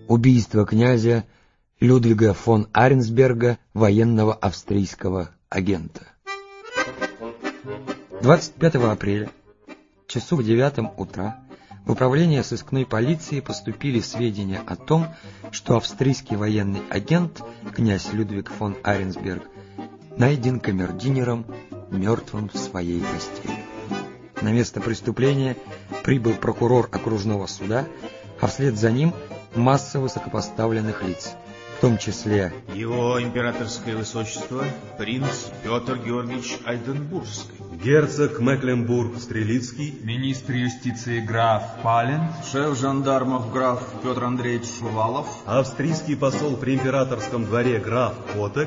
Убийство князя Людвига фон Аренсберга, военного австрийского агента. 25 апреля, часу в 9 утра, в управление сыскной полиции поступили сведения о том, что австрийский военный агент, князь Людвиг фон Аренсберг, найден камердинером мертвым в своей постели. На место преступления прибыл прокурор окружного суда, а вслед за ним масса высокопоставленных лиц, в том числе его императорское высочество принц Петр Георгиевич Альденбургский, герцог Мекленбург-Стрелицкий, министр юстиции граф Пален, шеф жандармов граф Петр Андреевич Шувалов, австрийский посол при императорском дворе граф Котек,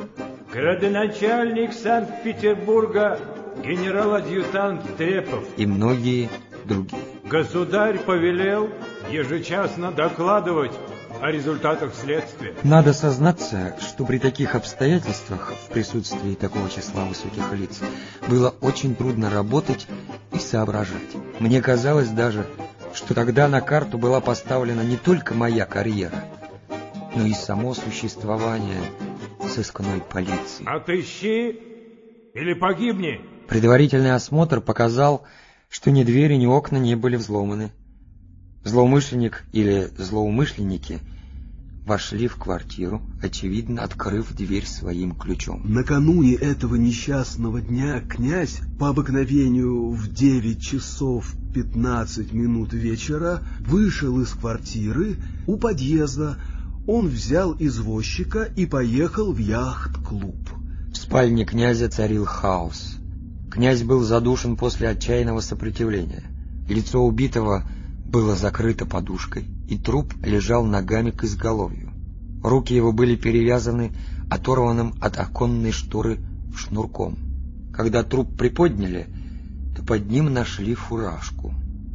градоначальник Санкт-Петербурга генерал-адъютант Трепов и многие другие. Государь повелел ежечасно докладывать о результатах следствия. Надо сознаться, что при таких обстоятельствах, в присутствии такого числа высоких лиц, было очень трудно работать и соображать. Мне казалось даже, что тогда на карту была поставлена не только моя карьера, но и само существование сыскной полиции. Отыщи или погибни. Предварительный осмотр показал, что ни двери, ни окна не были взломаны. Злоумышленник или злоумышленники вошли в квартиру, очевидно, открыв дверь своим ключом. Накануне этого несчастного дня князь по обыкновению в 9 часов 15 минут вечера вышел из квартиры у подъезда. Он взял извозчика и поехал в яхт-клуб. В спальне князя царил хаос. Князь был задушен после отчаянного сопротивления. Лицо убитого было закрыто подушкой, и труп лежал ногами к изголовью. Руки его были перевязаны оторванным от оконной шторы шнурком. Когда труп приподняли, то под ним нашли фуражку.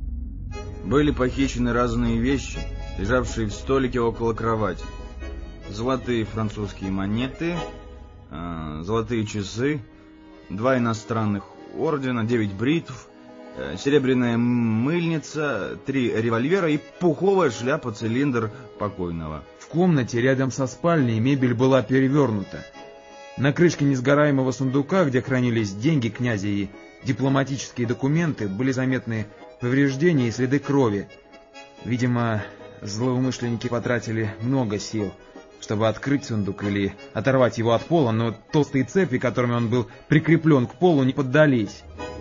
Были похищены разные вещи, лежавшие в столике около кровати. Золотые французские монеты, золотые часы, 2 иностранных ордена, 9 бритв, серебряная мыльница, 3 револьвера и пуховая шляпа-цилиндр покойного. В комнате рядом со спальней мебель была перевернута. На крышке несгораемого сундука, где хранились деньги князя и дипломатические документы, были заметны повреждения и следы крови. Видимо, злоумышленники потратили много сил, чтобы открыть сундук или оторвать его от пола, но толстые цепи, которыми он был прикреплен к полу, не поддались.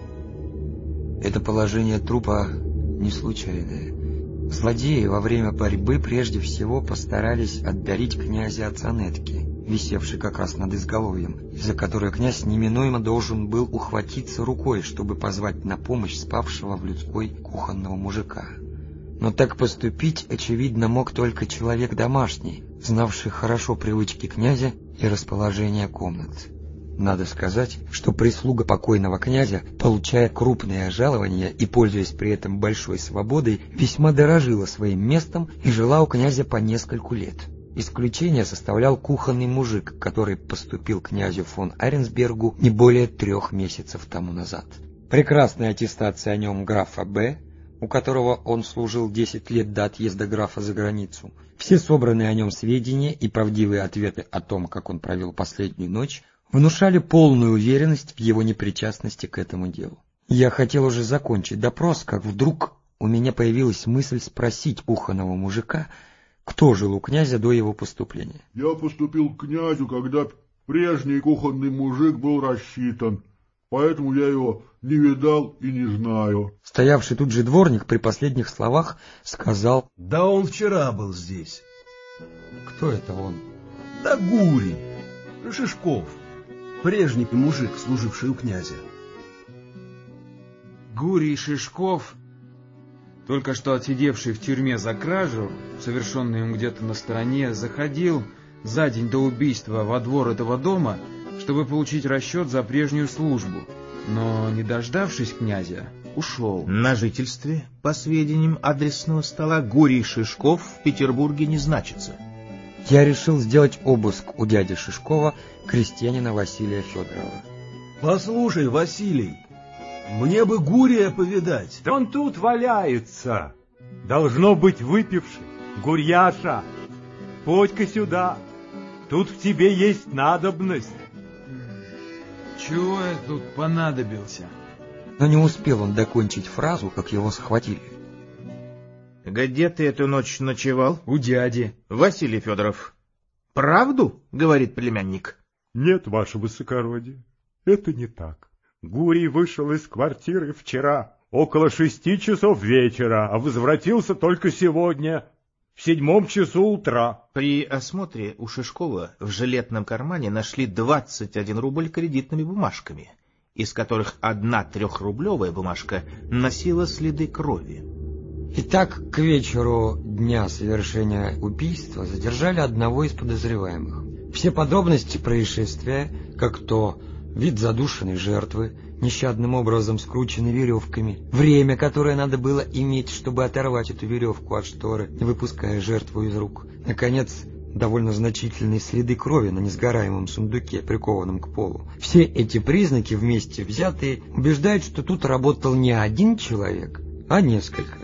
Это положение трупа не случайное. Злодеи во время борьбы прежде всего постарались отдарить князя от занетки, висевшей как раз над изголовьем, из-за которой князь неминуемо должен был ухватиться рукой, чтобы позвать на помощь спавшего в людской кухонного мужика. Но так поступить, очевидно, мог только человек домашний, знавший хорошо привычки князя и расположение комнат. Надо сказать, что прислуга покойного князя, получая крупное жалование и пользуясь при этом большой свободой, весьма дорожила своим местом и жила у князя по нескольку лет. Исключение составлял кухонный мужик, который поступил к князю фон Аренсбергу не более 3 месяцев тому назад. Прекрасная аттестация о нем графа Б., у которого он служил 10 лет до отъезда графа за границу, все собранные о нем сведения и правдивые ответы о том, как он провел последнюю ночь, внушали полную уверенность в его непричастности к этому делу. Я хотел уже закончить допрос, как вдруг у меня появилась мысль спросить кухонного мужика, кто жил у князя до его поступления. Я поступил к князю, когда прежний кухонный мужик был рассчитан, поэтому я его не видал и не знаю. Стоявший тут же дворник при последних словах сказал: Да он вчера был здесь. Кто это он? Да Гурий Шишков, прежний мужик, служивший у князя. Гурий Шишков, только что отсидевший в тюрьме за кражу, совершенную им где-то на стороне, заходил за день до убийства во двор этого дома, чтобы получить расчет за прежнюю службу, но, не дождавшись князя, ушел. На жительстве, по сведениям адресного стола, Гурий Шишков в Петербурге не значится. Я решил сделать обыск у дяди Шишкова, крестьянина Василия Федорова. Послушай, Василий, мне бы Гурия повидать. Да он тут валяется. Должно быть выпивший. Гурьяша. Подь-ка сюда. Тут в тебе есть надобность. Чего я тут понадобился? Но не успел он докончить фразу, как его схватили. Где ты эту ночь ночевал? У дяди. Василий Федоров. Правду, говорит племянник? Нет, ваше высокородие, это не так. Гурий вышел из квартиры вчера около 6 часов вечера, а возвратился только сегодня в 7 часу утра. При осмотре у Шишкова в жилетном кармане нашли 21 рубль кредитными бумажками, из которых одна 3-рублевая бумажка носила следы крови. Итак, к вечеру дня совершения убийства задержали одного из подозреваемых. Все подробности происшествия, как то вид задушенной жертвы, нещадным образом скрученной веревками, время, которое надо было иметь, чтобы оторвать эту веревку от шторы, не выпуская жертву из рук, наконец, довольно значительные следы крови на несгораемом сундуке, прикованном к полу. Все эти признаки вместе взятые убеждают, что тут работал не один человек, а несколько.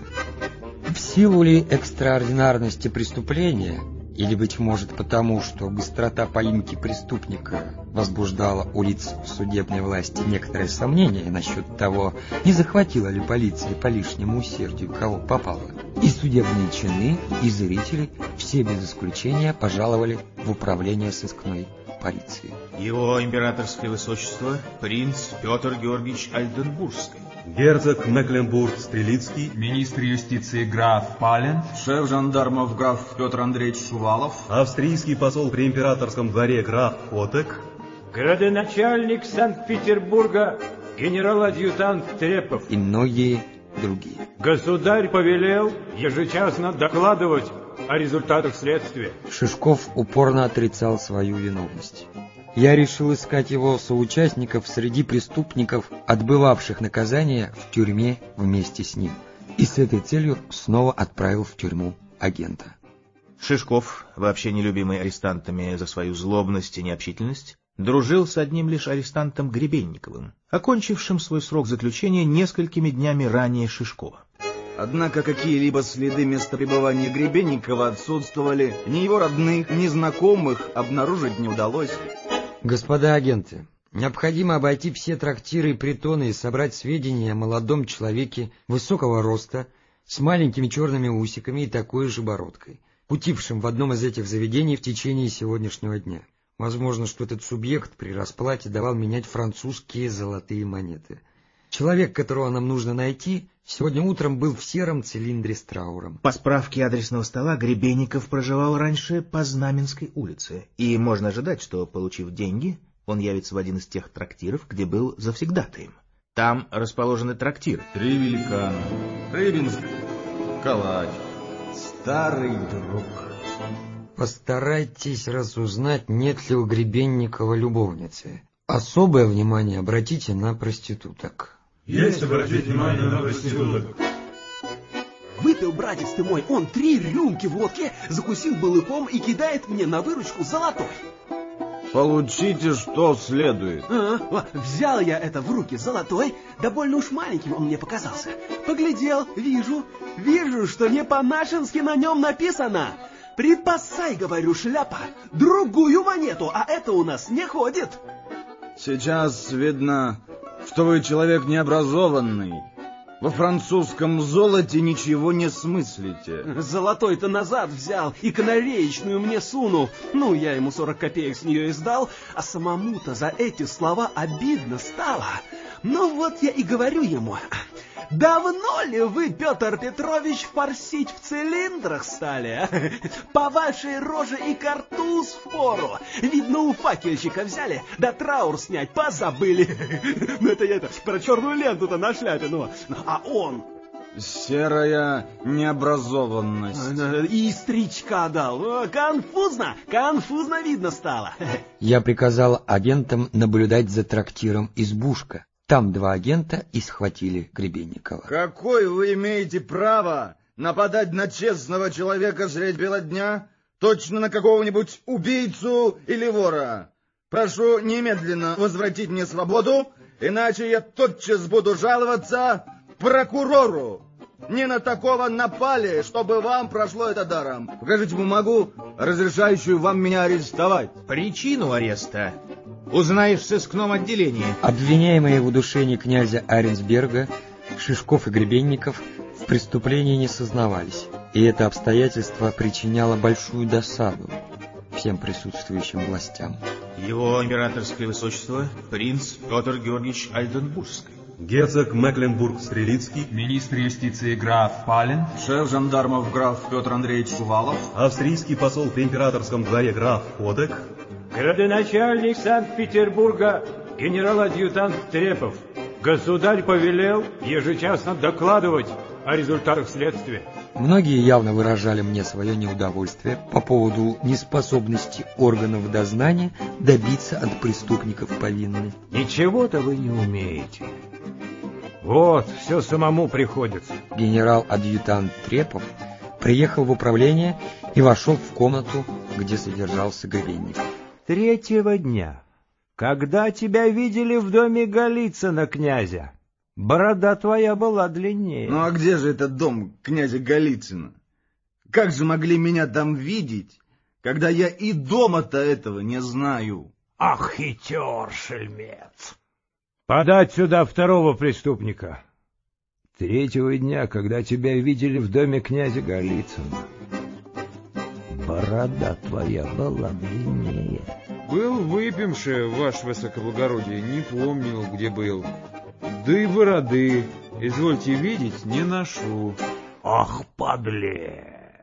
В силу ли экстраординарности преступления, или, быть может, потому, что быстрота поимки преступника возбуждала у лиц в судебной власти некоторые сомнения насчет того, не захватила ли полиция по лишнему усердию кого попало. И судебные чины, и зрители, все без исключения пожаловали в управление сыскной полиции. Его императорское высочество принц Петр Георгиевич Альденбургский, герцог Мекленбург-Стрелицкий, Министр юстиции граф Пален, шеф жандармов граф Петр Андреевич Шувалов, австрийский посол при императорском дворе граф Хотек, Градоначальник Санкт-Петербурга генерал-адъютант Трепов и многие другие. Государь повелел ежечасно докладывать о результатах следствия. Шишков упорно отрицал свою виновность. Я решил искать его соучастников среди преступников, отбывавших наказание в тюрьме вместе с ним, и с этой целью снова отправил в тюрьму агента. Шишков, вообще нелюбимый арестантами за свою злобность и необщительность, дружил с одним лишь арестантом Гребенниковым, окончившим свой срок заключения несколькими днями ранее Шишкова. Однако какие-либо следы места пребывания Гребенникова отсутствовали, ни его родных, ни знакомых обнаружить не удалось. Господа агенты, необходимо обойти все трактиры и притоны и собрать сведения о молодом человеке высокого роста, с маленькими черными усиками и такой же бородкой, кутившим в одном из этих заведений в течение сегодняшнего дня. Возможно, что этот субъект при расплате давал менять французские золотые монеты. Человек, которого нам нужно найти, сегодня утром был в сером цилиндре с трауром. По справке адресного стола Гребенников проживал раньше по Знаменской улице, и можно ожидать, что, получив деньги, он явится в один из тех трактиров, где был завсегдатаем. Там расположены трактиры. 3 великана, Рыбинск, Калач, старый друг. Постарайтесь разузнать, нет ли у Гребенникова любовницы. Особое внимание обратите на проституток. Есть обратить внимание на проституток. Выпил, братец ты мой, он 3 рюмки водки, закусил балыком и кидает мне на выручку золотой. Получите, что следует. Взял я это в руки золотой, да больно уж маленьким он мне показался. Поглядел, вижу, что не по-нашенски на нем написано. Предпасай, говорю, шляпа, другую монету, а это у нас не ходит. Сейчас видно, что вы человек необразованный. Во французском золоте ничего не смыслите. Золотой-то назад взял и канареечную мне сунул. Ну, я ему 40 копеек с нее издал, а самому-то за эти слова обидно стало. Ну вот я и говорю ему: давно ли вы, Петр Петрович, форсить в цилиндрах стали? По вашей роже и картуз впору. Видно, у факельщика взяли, да траур снять позабыли. Ну это я про черную ленту-то на шляпе, ну. А он... Серая необразованность. И стричка дал. Конфузно видно стало. Я приказал агентам наблюдать за трактиром «Избушка». Там 2 агента и схватили Гребенникова. Какое вы имеете право нападать на честного человека средь бела дня? Точно на какого-нибудь убийцу или вора? Прошу немедленно возвратить мне свободу, иначе я тотчас буду жаловаться прокурору. Не на такого напали, чтобы вам прошло это даром. Покажите бумагу, разрешающую вам меня арестовать. Причину ареста узнаешь в сыскном отделении. Обвиняемые в удушении князя Аренсберга, Шишков и Гребенников в преступлении не сознавались, и это обстоятельство причиняло большую досаду всем присутствующим властям. Его императорское высочество принц Петр Георгиевич Альденбургский. Герцог Мекленбург-Стрелицкий, Министр юстиции граф Пален, Шеф жандармов граф Петр Андреевич Шувалов, австрийский посол при императорском дворе граф Ходек, Градоначальник Санкт-Петербурга, генерал-адъютант Трепов. Государь повелел ежечасно докладывать о результатах следствия. Многие явно выражали мне свое неудовольствие по поводу неспособности органов дознания добиться от преступников повинных. Ничего-то вы не умеете. Вот, все самому приходится. Генерал-адъютант Трепов приехал в управление и вошел в комнату, где содержался Гребенников. 3-го дня, когда тебя видели в доме Голицына князя, борода твоя была длиннее. Ну а где же этот дом князя Голицына? Как же могли меня там видеть, когда я и дома-то этого не знаю? Ах, хитер, шельмец! Подать сюда 2-го преступника. 3-го дня, когда тебя видели в доме князя Голицына, борода твоя была длиннее. Был выпивший, ваше высокоблагородие, не помню, где был. Да и бороды, извольте видеть, не ношу. Ах, подлец!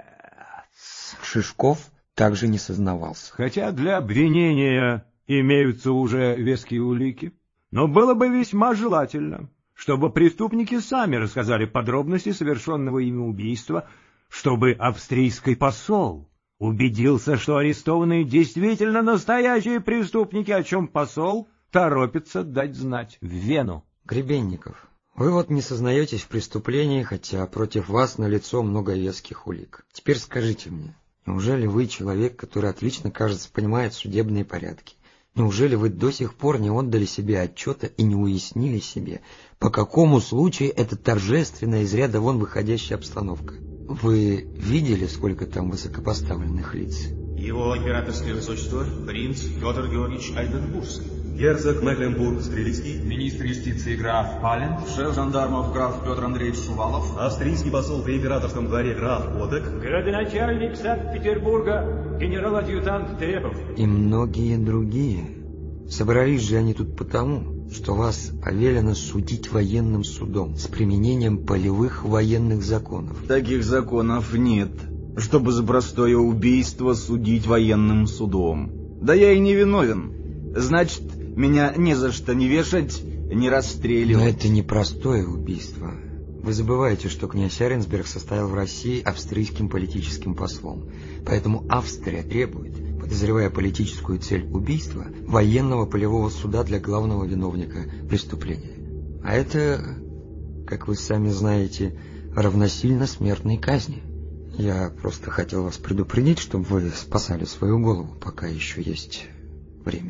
Шишков также не сознавался. Хотя для обвинения имеются уже веские улики, но было бы весьма желательно, чтобы преступники сами рассказали подробности совершенного ими убийства, чтобы австрийский посол убедился, что арестованные действительно настоящие преступники, о чем посол торопится дать знать в Вену. Гребенников, вы вот не сознаетесь в преступлении, хотя против вас налицо много веских улик. Теперь скажите мне, неужели вы человек, который отлично, кажется, понимает судебные порядки? Неужели вы до сих пор не отдали себе отчета и не уяснили себе, по какому случаю эта торжественная, из ряда вон выходящая обстановка? Вы видели, сколько там высокопоставленных лиц? Его императорское высочество принц Петр Георгиевич Альденбургский. герцог Мекленбург-Стрелицкий, Министр юстиции граф Пален, Шеф жандармов граф Петр Андреевич Шувалов, австрийский посол при императорском дворе граф Ходек, Градоначальник Санкт-Петербурга, генерал-адъютант Трепов. И многие другие. Собрались же они тут потому, что вас повелено судить военным судом с применением полевых военных законов. Таких законов нет, чтобы за простое убийство судить военным судом. Да я и не виновен. Значит, меня не за что не вешать, не расстреливать. Но это не простое убийство. Вы забываете, что князь Аренсберг состоял в России австрийским политическим послом. Поэтому Австрия требует, подозревая политическую цель убийства, военного полевого суда для главного виновника преступления. А это, как вы сами знаете, равносильно смертной казни. Я просто хотел вас предупредить, чтобы вы спасали свою голову, пока еще есть время.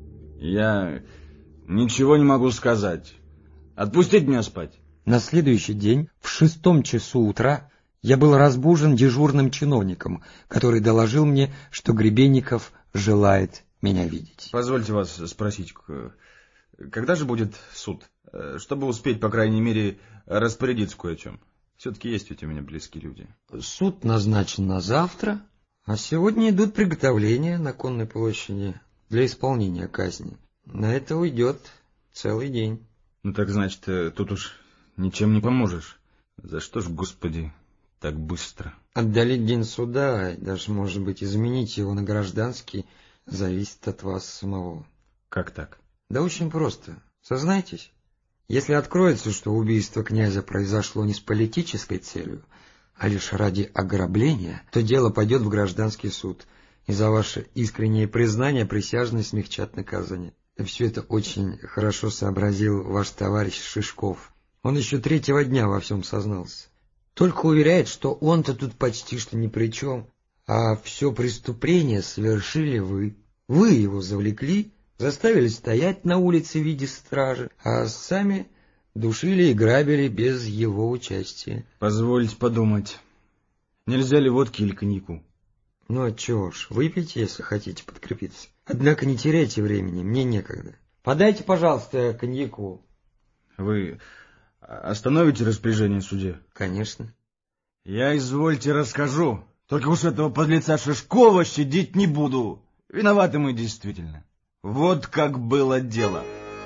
Я ничего не могу сказать. Отпустите меня спать. На следующий день, в 6 часу утра, я был разбужен дежурным чиновником, который доложил мне, что Гребенников желает меня видеть. Позвольте вас спросить, когда же будет суд? Чтобы успеть, по крайней мере, распорядиться кое о чем. Все-таки есть ведь у меня близкие люди. Суд назначен на завтра, а сегодня идут приготовления на Конной площади для исполнения казни. На это уйдет целый день. Ну так значит, тут уж ничем не поможешь. За что ж, Господи, так быстро? Отдалить день суда, и даже, может быть, изменить его на гражданский, зависит от вас самого. Как так? Да очень просто. Сознайтесь, если откроется, что убийство князя произошло не с политической целью, а лишь ради ограбления, то дело пойдет в гражданский суд, и за ваше искреннее признание присяжные смягчат наказание. И все это очень хорошо сообразил ваш товарищ Шишков. Он еще 3-го дня во всем сознался. Только уверяет, что он-то тут почти что ни при чем, а все преступление совершили вы. Вы его завлекли, заставили стоять на улице в виде стражи, а сами Душили и грабили без его участия. Позвольте подумать. Нельзя ли водки или коньяку? Ну отчего ж, выпейте, если хотите подкрепиться. Однако не теряйте времени, мне некогда. Подайте, пожалуйста, коньяку. Вы остановите распоряжение суде? Конечно. Я, извольте, расскажу. Только уж этого подлеца Шишкова щадить не буду. Виноваты мы действительно. Вот как было дело.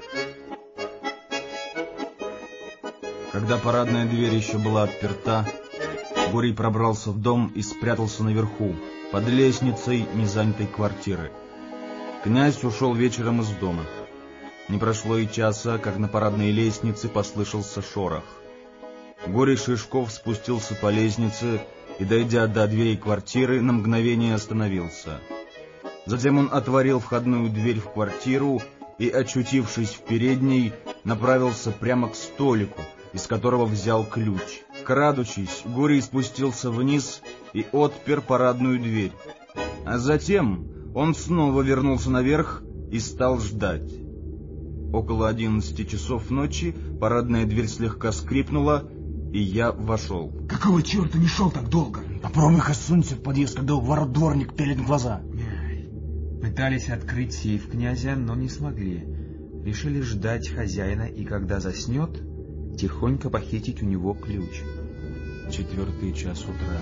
Когда парадная дверь еще была отперта, Гурий пробрался в дом и спрятался наверху, под лестницей незанятой квартиры. Князь ушел вечером из дома. Не прошло и часа, как на парадной лестнице послышался шорох. Гурий Шишков спустился по лестнице и, дойдя до дверей квартиры, на мгновение остановился. Затем он отворил входную дверь в квартиру и, очутившись в передней, направился прямо к столику, из которого взял ключ. Крадучись, Гурий спустился вниз и отпер парадную дверь. А затем он снова вернулся наверх и стал ждать. Около 11 часов ночи парадная дверь слегка скрипнула, и я вошел. Какого черта не шел так долго? Попробуй-ка сунься в подъезд, когда ворот дворник пялит глаза. Пытались открыть сейф князя, но не смогли. Решили ждать хозяина, и когда заснет, тихонько похитить у него ключ. 4 час утра.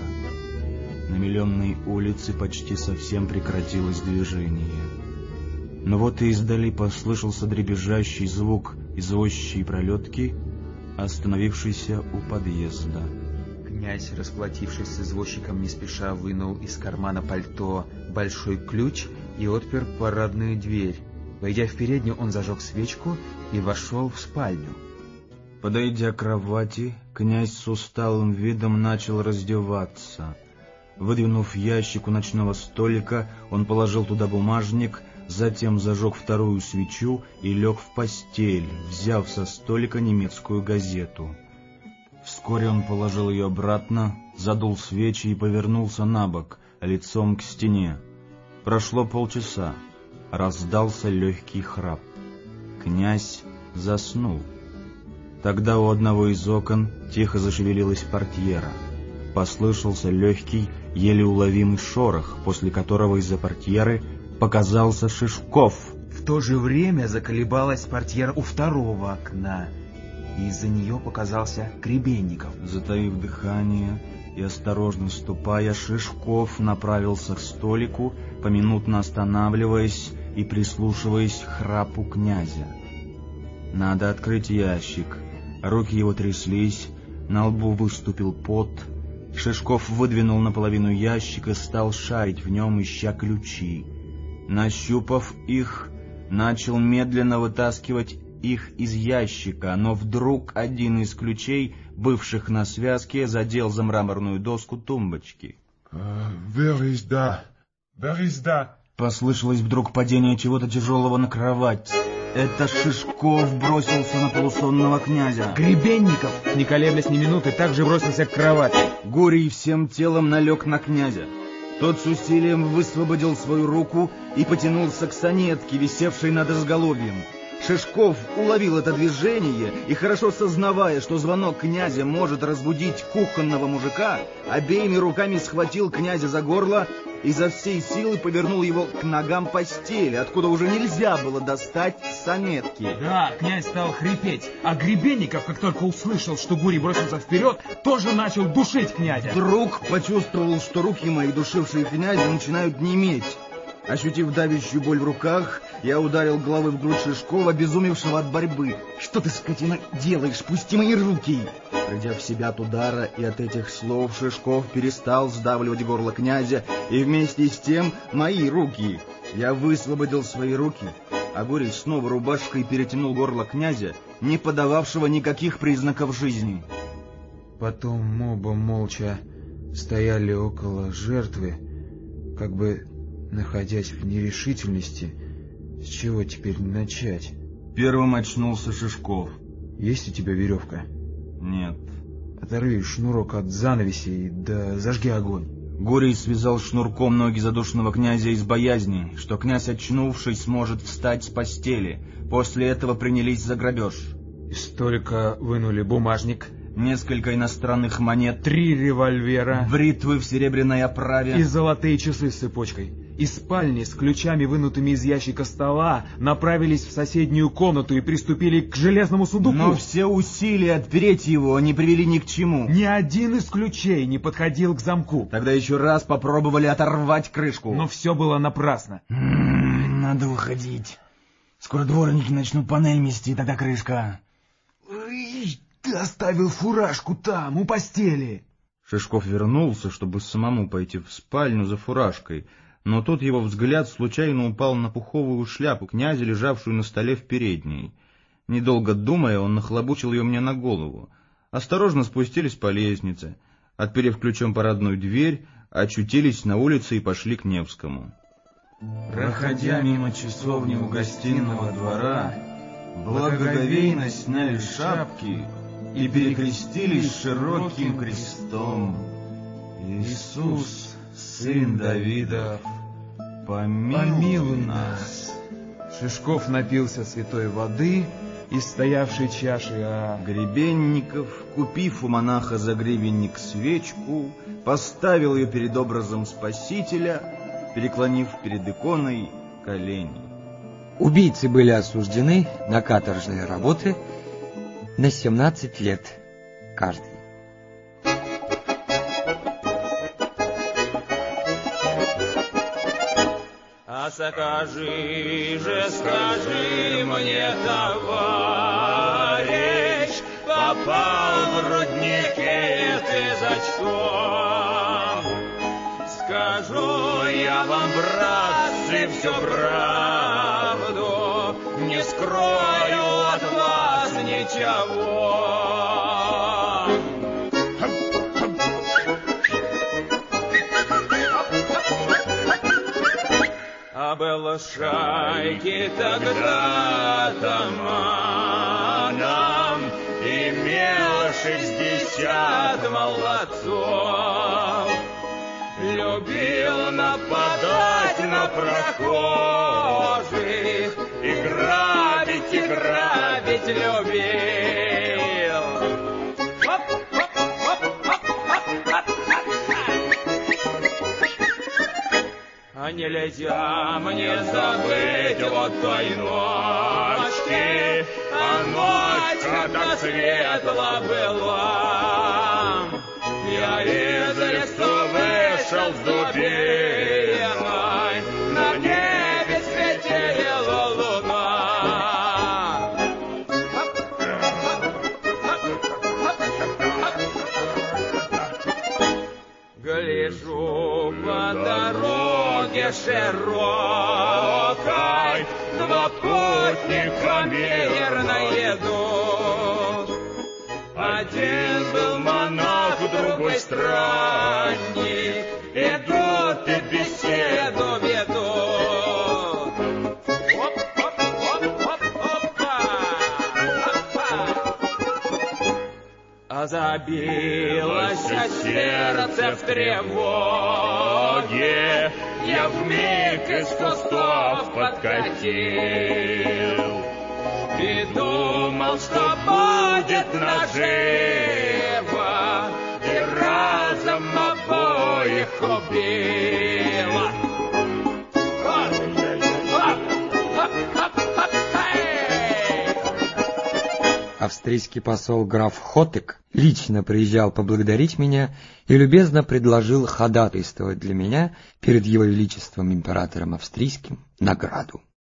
На Миллионной улице почти совсем прекратилось движение. Но вот и издали послышался дребезжащий звук извозчей пролетки, остановившейся у подъезда. Князь, расплатившись с извозчиком, не спеша вынул из кармана пальто большой ключ и отпер парадную дверь. Войдя в переднюю, он зажег свечку и вошел в спальню. Подойдя к кровати, князь с усталым видом начал раздеваться. Выдвинув ящик у ночного столика, он положил туда бумажник, затем зажег вторую свечу и лег в постель, взяв со столика немецкую газету. Вскоре он положил ее обратно, задул свечи и повернулся на бок, лицом к стене. Прошло полчаса. Раздался легкий храп. Князь заснул. Тогда у одного из окон тихо зашевелилась портьера. Послышался легкий, еле уловимый шорох, после которого из-за портьеры показался Шишков. В то же время заколебалась портьера у второго окна, и из-за нее показался Гребенников. Затаив дыхание и осторожно ступая, Шишков направился к столику, поминутно останавливаясь и прислушиваясь к храпу князя. Надо открыть ящик. Руки его тряслись, на лбу выступил пот. Шишков выдвинул наполовину ящик и стал шарить в нем, ища ключи. Нащупав их, начал медленно вытаскивать их из ящика, но вдруг один из ключей, бывших на связке, задел за мраморную доску тумбочки. Wer ist da? Wer ist da? Послышалось вдруг падение чего-то тяжелого на кровать. Это Шишков бросился на полусонного князя. Гребенников, не колеблясь ни минуты, также бросился к кровати. Гурий всем телом налег на князя. Тот с усилием высвободил свою руку и потянулся к сонетке, висевшей над изголовьем. Шишков уловил это движение и, хорошо сознавая, что звонок князя может разбудить кухонного мужика, обеими руками схватил князя за горло и изо всей силы повернул его к ногам постели, откуда уже нельзя было достать сонетки. Да, князь стал хрипеть, а Гребенников, как только услышал, что Гурий бросился вперед, тоже начал душить князя. Вдруг почувствовал, что руки мои, душившие князя, начинают неметь. Ощутив давящую боль в руках, я ударил головой в грудь Шишкова, обезумевшего от борьбы. «Что ты, скотина, делаешь? Пусти мои руки!» Придя в себя от удара и от этих слов, Шишков перестал сдавливать горло князя и вместе с тем мои руки. Я высвободил свои руки, а Гурий снова рубашкой перетянул горло князя, не подававшего никаких признаков жизни. Потом оба молча стояли около жертвы, как бы находясь в нерешительности, с чего теперь начать. Первым очнулся Шишков. Есть у тебя веревка? Нет. Оторви шнурок от занавеси, да зажги огонь. Гурий связал шнурком ноги задушенного князя из боязни, что князь, очнувшись, сможет встать с постели. После этого принялись за грабеж. Столько вынули: бумажник, несколько иностранных монет, 3 револьвера, бритвы в серебряной оправе и золотые часы с цепочкой. Из спальни с ключами, вынутыми из ящика стола, направились в соседнюю комнату и приступили к железному сундуку. Но все усилия отпереть его не привели ни к чему. Ни один из ключей не подходил к замку. Тогда еще раз попробовали оторвать крышку. Но все было напрасно. Надо выходить. Скоро дворники начнут панель мести, тогда крышка. Ты оставил фуражку там, у постели. Шишков вернулся, чтобы самому пойти в спальню за фуражкой, но тут его взгляд случайно упал на пуховую шляпу князя, лежавшую на столе в передней. Недолго думая, он нахлобучил ее мне на голову. Осторожно спустились по лестнице, отперев ключом парадную дверь, очутились на улице и пошли к Невскому. Проходя мимо часовни у гостиного двора, благоговейно сняли шапки и перекрестились широким крестом. Иисус, сын Давидов, помилуй нас. Шишков напился святой воды из стоявшей чаши, а Гребенников, купив у монаха за гривенник свечку, поставил ее перед образом Спасителя, переклонив перед иконой колени. Убийцы были осуждены на каторжные работы на 17 лет каждый. А скажи скажи мне, товарищ, попал в рудники ты за что? Скажу я вам, братцы, всю правду, не скрою от вас ничего. А было шайки тогда атаманом, имел 60 молодцов. Любил нападать на прохожих и грабить любил. А нельзя мне забыть вот той ночки, а ночка так светла была. Я из лесу вышел с дубиной, на небе светила луна. Гляжу по дороге широкой, два путника мирно едут. Один был монах, другой странник, идут и беседу ведут. А забилось сердце в тревоге, я вмиг из кустов подкатил и думал, что будет наживо, и разом обоих убила. Австрийский посол граф Хотек лично приезжал поблагодарить меня и любезно предложил ходатайствовать для меня перед его величеством императором австрийским награду.